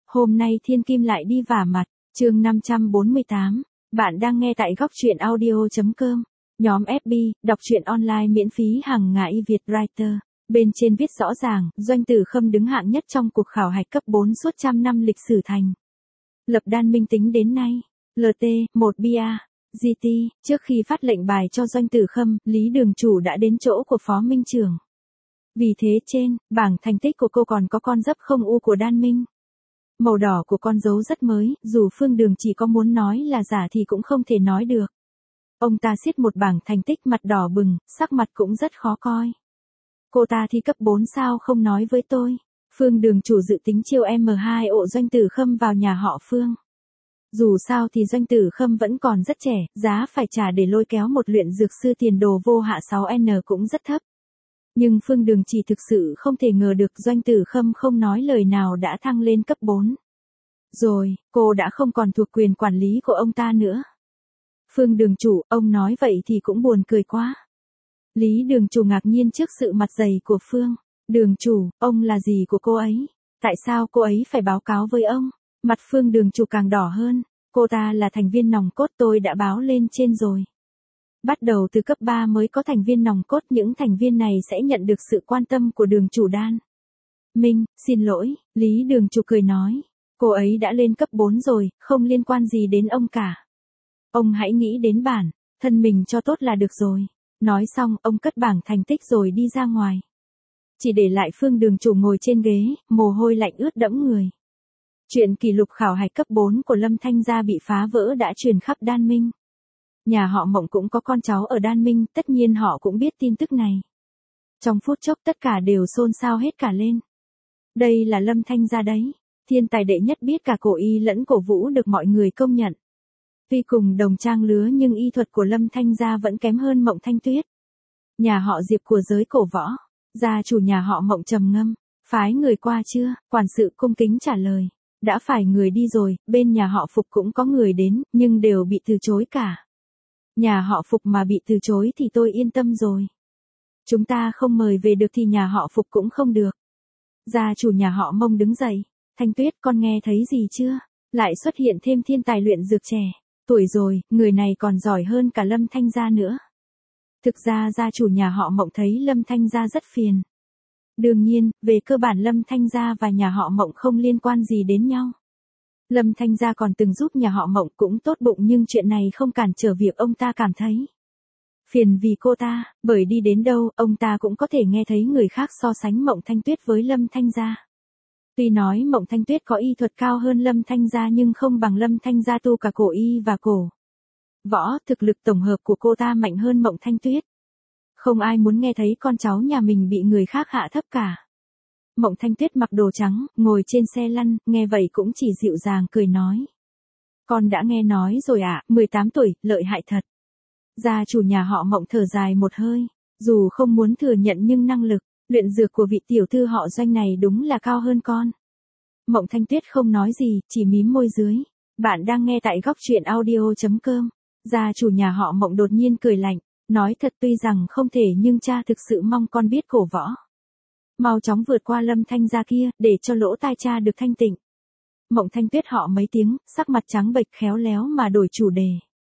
Hôm nay Thiên Kim lại đi vả mặt, chương 548. Bạn đang nghe tại góc truyện audio.com. Nhóm FB, đọc truyện online miễn phí hàng ngày Việt Writer. Bên trên viết rõ ràng, Doanh Tử Khâm đứng hạng nhất trong cuộc khảo hạch cấp 4 suốt trăm năm lịch sử thành lập đan minh tính đến nay. LT, 1 BIA, GT, trước khi phát lệnh bài cho Doanh Tử Khâm, Lý Đường Chủ đã đến chỗ của Phó Minh Trưởng. Vì thế trên, bảng thành tích của cô còn có con dấp không u của đan minh. Màu đỏ của con dấu rất mới, dù Phương Đường chỉ có muốn nói là giả thì cũng không thể nói được. Ông ta xiết một bảng thành tích mặt đỏ bừng, sắc mặt cũng rất khó coi. Cô ta thi cấp 4 sao không nói với tôi. Phương Đường Chủ dự tính chiêu M2 ộ Doanh Tử Khâm vào nhà họ Phương. Dù sao thì Doanh Tử Khâm vẫn còn rất trẻ, giá phải trả để lôi kéo một luyện dược sư tiền đồ vô hạ 6N cũng rất thấp. Nhưng Phương Đường chỉ thực sự không thể ngờ được Doanh Tử Khâm không nói lời nào đã thăng lên cấp 4. Rồi, cô đã không còn thuộc quyền quản lý của ông ta nữa. Phương Đường Chủ, ông nói vậy thì cũng buồn cười quá. Lý Đường Chủ ngạc nhiên trước sự mặt dày của Phương. Đường Chủ, ông là gì của cô ấy? Tại sao cô ấy phải báo cáo với ông? Mặt Phương Đường Chủ càng đỏ hơn. Cô ta là thành viên nòng cốt, tôi đã báo lên trên rồi. Bắt đầu từ cấp 3 mới có thành viên nòng cốt, những thành viên này sẽ nhận được sự quan tâm của Đường Chủ đan minh. Xin lỗi, Lý Đường Chủ cười nói. Cô ấy đã lên cấp 4 rồi, không liên quan gì đến ông cả. Ông hãy nghĩ đến bản thân mình cho tốt là được rồi. Nói xong, ông cất bảng thành tích rồi đi ra ngoài. Chỉ để lại Phương Đường Chủ ngồi trên ghế, mồ hôi lạnh ướt đẫm người. Chuyện kỷ lục khảo hạch cấp 4 của Lâm Thanh Gia bị phá vỡ đã truyền khắp đan minh. Nhà họ Mộng cũng có con cháu ở đan minh, tất nhiên họ cũng biết tin tức này. Trong phút chốc tất cả đều xôn xao hết cả lên. Đây là Lâm Thanh Gia đấy, thiên tài đệ nhất biết cả cổ y lẫn cổ vũ được mọi người công nhận. Tuy cùng đồng trang lứa nhưng y thuật của Lâm Thanh Gia vẫn kém hơn Mộng Thanh Tuyết. Nhà họ Diệp của giới cổ võ, gia chủ nhà họ Mộng trầm ngâm, phái người qua chưa? Quản sự cung kính trả lời, đã phải người đi rồi, bên nhà họ Phục cũng có người đến, nhưng đều bị từ chối cả. Nhà họ Phục mà bị từ chối thì tôi yên tâm rồi. Chúng ta không mời về được thì nhà họ Phục cũng không được. Gia chủ nhà họ Mông đứng dậy, Thanh Tuyết con nghe thấy gì chưa? Lại xuất hiện thêm thiên tài luyện dược trẻ. Tuổi rồi, người này còn giỏi hơn cả Lâm Thanh Gia nữa. Thực ra gia chủ nhà họ Mộng thấy Lâm Thanh Gia rất phiền. Đương nhiên, về cơ bản Lâm Thanh Gia và nhà họ Mộng không liên quan gì đến nhau. Lâm Thanh Gia còn từng giúp nhà họ Mộng cũng tốt bụng, nhưng chuyện này không cản trở việc ông ta cảm thấy phiền vì cô ta, bởi đi đến đâu, ông ta cũng có thể nghe thấy người khác so sánh Mộng Thanh Tuyết với Lâm Thanh Gia. Tuy nói Mộng Thanh Tuyết có y thuật cao hơn Lâm Thanh Gia nhưng không bằng Lâm Thanh Gia tu cả cổ y và cổ võ, thực lực tổng hợp của cô ta mạnh hơn Mộng Thanh Tuyết. Không ai muốn nghe thấy con cháu nhà mình bị người khác hạ thấp cả. Mộng Thanh Tuyết mặc đồ trắng, ngồi trên xe lăn, nghe vậy cũng chỉ dịu dàng cười nói. Con đã nghe nói rồi ạ, 18 tuổi, lợi hại thật. Gia chủ nhà họ Mộng thở dài một hơi, dù không muốn thừa nhận nhưng năng lực luyện dược của vị tiểu thư họ Doanh này đúng là cao hơn con. Mộng Thanh Tuyết không nói gì, chỉ mím môi dưới. Bạn đang nghe tại góc truyện audio.com. Gia chủ nhà họ Mộng đột nhiên cười lạnh, nói thật tuy rằng không thể nhưng cha thực sự mong con biết cổ võ. Mau chóng vượt qua Lâm Thanh Gia kia, để cho lỗ tai cha được thanh tịnh. Mộng Thanh Tuyết họ mấy tiếng, sắc mặt trắng bệch khéo léo mà đổi chủ đề.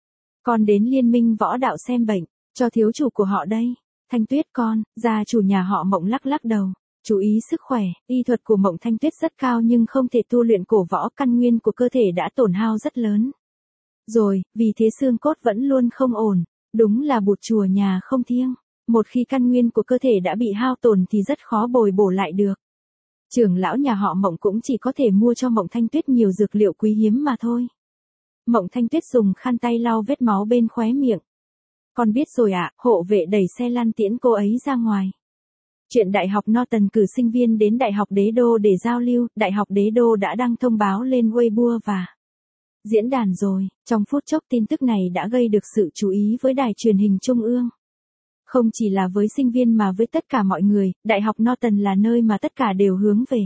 Con đến Liên minh võ đạo xem bệnh, cho thiếu chủ của họ đây. Thanh Tuyết con, gia chủ nhà họ Mộng lắc lắc đầu. Chú ý sức khỏe, y thuật của Mộng Thanh Tuyết rất cao nhưng không thể tu luyện cổ võ, căn nguyên của cơ thể đã tổn hao rất lớn. Rồi, vì thế xương cốt vẫn luôn không ổn, đúng là bụt chùa nhà không thiêng. Một khi căn nguyên của cơ thể đã bị hao tổn thì rất khó bồi bổ lại được. Trưởng lão nhà họ Mộng cũng chỉ có thể mua cho Mộng Thanh Tuyết nhiều dược liệu quý hiếm mà thôi. Mộng Thanh Tuyết dùng khăn tay lau vết máu bên khóe miệng. Con biết rồi ạ, hộ vệ đẩy xe lăn tiễn cô ấy ra ngoài. Chuyện Đại học Norton cử sinh viên đến Đại học Đế Đô để giao lưu, Đại học Đế Đô đã đăng thông báo lên Weibo và diễn đàn rồi. Trong phút chốc tin tức này đã gây được sự chú ý với đài truyền hình trung ương. Không chỉ là với sinh viên mà với tất cả mọi người, Đại học Norton là nơi mà tất cả đều hướng về.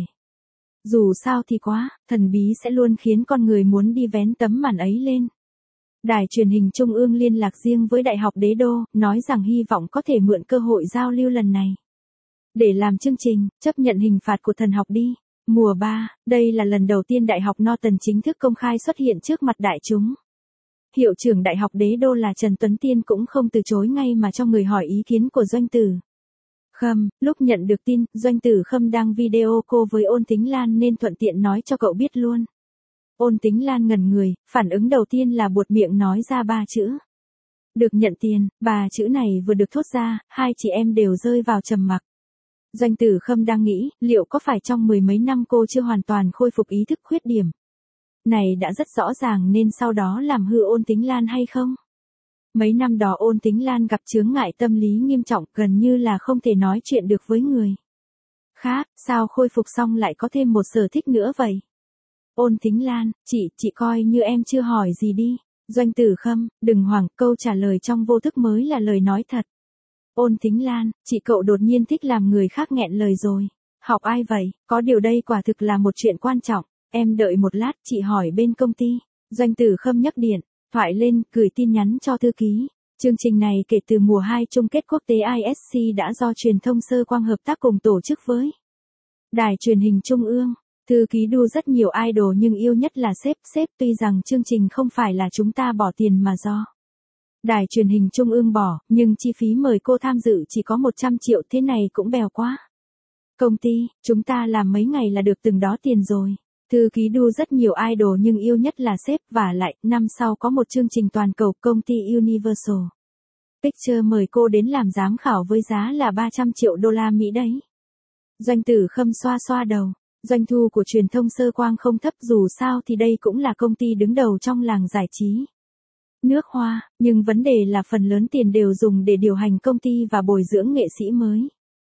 Dù sao thì quá, thần bí sẽ luôn khiến con người muốn đi vén tấm màn ấy lên. Đài truyền hình trung ương liên lạc riêng với Đại học Đế Đô, nói rằng hy vọng có thể mượn cơ hội giao lưu lần này để làm chương trình, chấp nhận hình phạt của thần học đi. Mùa 3, đây là lần đầu tiên Đại học Norton chính thức công khai xuất hiện trước mặt đại chúng. Hiệu trưởng Đại học Đế Đô là Trần Tuấn Tiên cũng không từ chối ngay mà cho người hỏi ý kiến của Doanh Tử Khâm. Lúc nhận được tin, Doanh Tử Khâm đăng video call với Ôn Tính Lan nên thuận tiện nói cho cậu biết luôn. Ôn Tính Lan ngẩn người, phản ứng đầu tiên là buột miệng nói ra 3 chữ. Được nhận tiền. 3 chữ này vừa được thốt ra, hai chị em đều rơi vào trầm mặc. Doanh Tử Khâm đang nghĩ, liệu có phải trong 10 mấy năm cô chưa hoàn toàn khôi phục ý thức khuyết điểm này đã rất rõ ràng nên sau đó làm hư Ôn Tính Lan hay không? Mấy năm đó Ôn Tính Lan gặp chướng ngại tâm lý nghiêm trọng, gần như là không thể nói chuyện được với người khác, sao khôi phục xong lại có thêm một sở thích nữa vậy? Ôn Tính Lan, chị coi như em chưa hỏi gì đi. Doanh Tử Khâm, đừng hoảng, câu trả lời trong vô thức mới là lời nói thật. Ôn Tính Lan, chị cậu đột nhiên thích làm người khác nghẹn lời rồi. Học ai vậy? Có điều đây quả thực là một chuyện quan trọng. Em đợi một lát, chị hỏi bên công ty. Doanh Tử Khâm nhấc điện thoại lên, gửi tin nhắn cho thư ký. Chương trình này kể từ mùa 2 chung kết quốc tế ISC đã do truyền thông Sơ Quang hợp tác cùng tổ chức với Đài truyền hình Trung ương. Thư ký đu rất nhiều idol nhưng yêu nhất là sếp, tuy rằng chương trình không phải là chúng ta bỏ tiền mà do Đài truyền hình Trung ương bỏ, nhưng chi phí mời cô tham dự chỉ có 100 triệu, thế này cũng bèo quá. Công ty, chúng ta làm mấy ngày là được từng đó tiền rồi. Thư ký đu rất nhiều idol nhưng yêu nhất là sếp, và lại, năm sau có một chương trình toàn cầu, công ty Universal Pictures mời cô đến làm giám khảo với giá là 300 triệu đô la Mỹ đấy. Doanh Tử Khâm xoa xoa đầu. Doanh thu của truyền thông Sơ Quang không thấp, dù sao thì đây cũng là công ty đứng đầu trong làng giải trí nước Hoa, nhưng vấn đề là phần lớn tiền đều dùng để điều hành công ty và bồi dưỡng nghệ sĩ mới.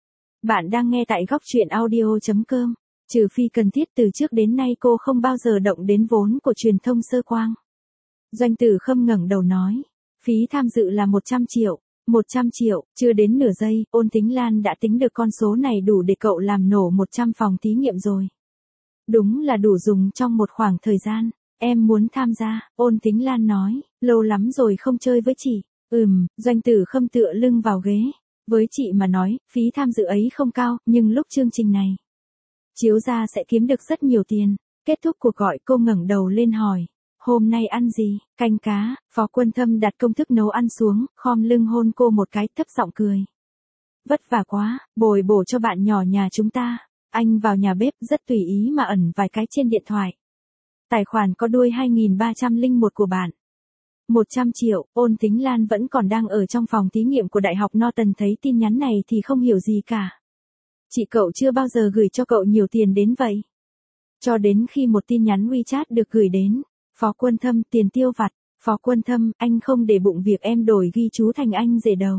Bạn đang nghe tại góc truyện audio.com. Trừ phi cần thiết, từ trước đến nay cô không bao giờ động đến vốn của truyền thông Sơ Quang. Doanh Tử Khâm ngẩng đầu nói, phí tham dự là 100 triệu. 100 triệu, chưa đến nửa giây, Ôn Tính Lan đã tính được con số này đủ để cậu làm nổ 100 phòng thí nghiệm rồi. Đúng là đủ dùng trong một khoảng thời gian. Em muốn tham gia, Ôn Tính Lan nói, lâu lắm rồi không chơi với chị. Doanh Tử Khâm tựa lưng vào ghế. Với chị mà nói, phí tham dự ấy không cao, nhưng lúc chương trình này chiếu ra sẽ kiếm được rất nhiều tiền. Kết thúc cuộc gọi, cô ngẩng đầu lên hỏi, hôm nay ăn gì? Canh cá. Phó Quân Thâm đặt công thức nấu ăn xuống, khom lưng hôn cô một cái, thấp giọng cười. Vất vả quá, bồi bổ cho bạn nhỏ nhà chúng ta. Anh vào nhà bếp rất tùy ý mà ẩn vài cái trên điện thoại. Tài khoản có đuôi 2301 của bạn. 100 triệu, Ôn Tính Lan vẫn còn đang ở trong phòng thí nghiệm của Đại học Norton, thấy tin nhắn này thì không hiểu gì cả. Chị cậu chưa bao giờ gửi cho cậu nhiều tiền đến vậy. Cho đến khi một tin nhắn WeChat được gửi đến. Phó Quân Thâm, tiền tiêu vặt. Phó Quân Thâm, anh không để bụng việc em đổi ghi chú thành anh rể đầu.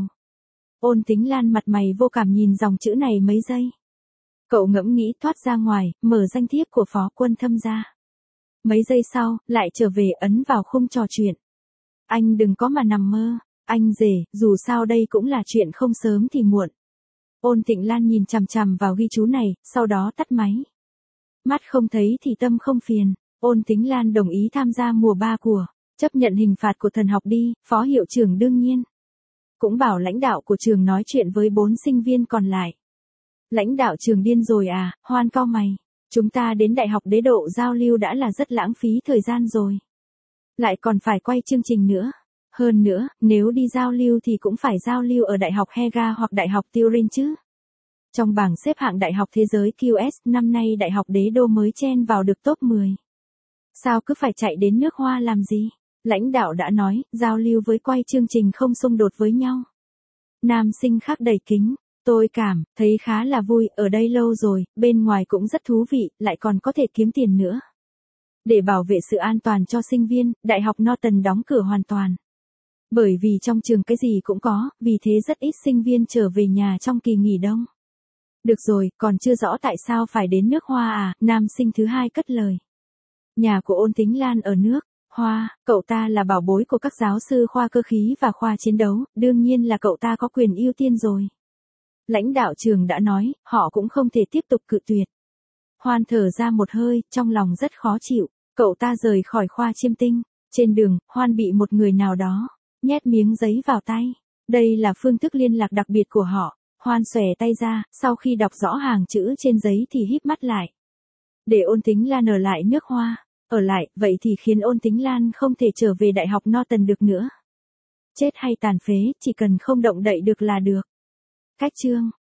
Ôn Tính Lan mặt mày vô cảm nhìn dòng chữ này mấy giây. Cậu ngẫm nghĩ, thoát ra ngoài, mở danh thiếp của Phó Quân Thâm ra. Mấy giây sau, lại trở về, ấn vào khung trò chuyện. Anh đừng có mà nằm mơ. Anh rể, dù sao đây cũng là chuyện không sớm thì muộn. Ôn Tĩnh Lan nhìn chằm chằm vào ghi chú này, sau đó tắt máy. Mắt không thấy thì tâm không phiền. Ôn Tĩnh Lan đồng ý tham gia mùa 3 của, chấp nhận hình phạt của thần học đi. Phó hiệu trưởng đương nhiên cũng bảo lãnh đạo của trường nói chuyện với 4 sinh viên còn lại. Lãnh đạo trường điên rồi à? Hoan cau mày. Chúng ta đến Đại học Đế Độ giao lưu đã là rất lãng phí thời gian rồi. Lại còn phải quay chương trình nữa. Hơn nữa, nếu đi giao lưu thì cũng phải giao lưu ở Đại học Hega hoặc Đại học Turin chứ. Trong bảng xếp hạng Đại học Thế giới QS, năm nay Đại học Đế Đô mới chen vào được top 10. Sao cứ phải chạy đến nước Hoa làm gì? Lãnh đạo đã nói, giao lưu với quay chương trình không xung đột với nhau. Nam sinh khác đầy kính. Tôi cảm thấy khá là vui, ở đây lâu rồi, bên ngoài cũng rất thú vị, lại còn có thể kiếm tiền nữa. Để bảo vệ sự an toàn cho sinh viên, Đại học Norton đóng cửa hoàn toàn. Bởi vì trong trường cái gì cũng có, vì thế rất ít sinh viên trở về nhà trong kỳ nghỉ đông. Được rồi, còn chưa rõ tại sao phải đến nước Hoa à? Nam sinh thứ hai cất lời. Nhà của Ôn Tĩnh Lan ở nước Hoa, cậu ta là bảo bối của các giáo sư khoa cơ khí và khoa chiến đấu, đương nhiên là cậu ta có quyền ưu tiên rồi. Lãnh đạo trường đã nói, họ cũng không thể tiếp tục cự tuyệt. Hoan thở ra một hơi, trong lòng rất khó chịu. Cậu ta rời khỏi khoa chiêm tinh. Trên đường, Hoan bị một người nào đó nhét miếng giấy vào tay. Đây là phương thức liên lạc đặc biệt của họ. Hoan xòe tay ra, sau khi đọc rõ hàng chữ trên giấy thì híp mắt lại. Để Ôn Tính Lan ở lại nước Hoa. Ở lại, vậy thì khiến Ôn Tính Lan không thể trở về Đại học Norton được nữa. Chết hay tàn phế, chỉ cần không động đậy được là được. Cách chương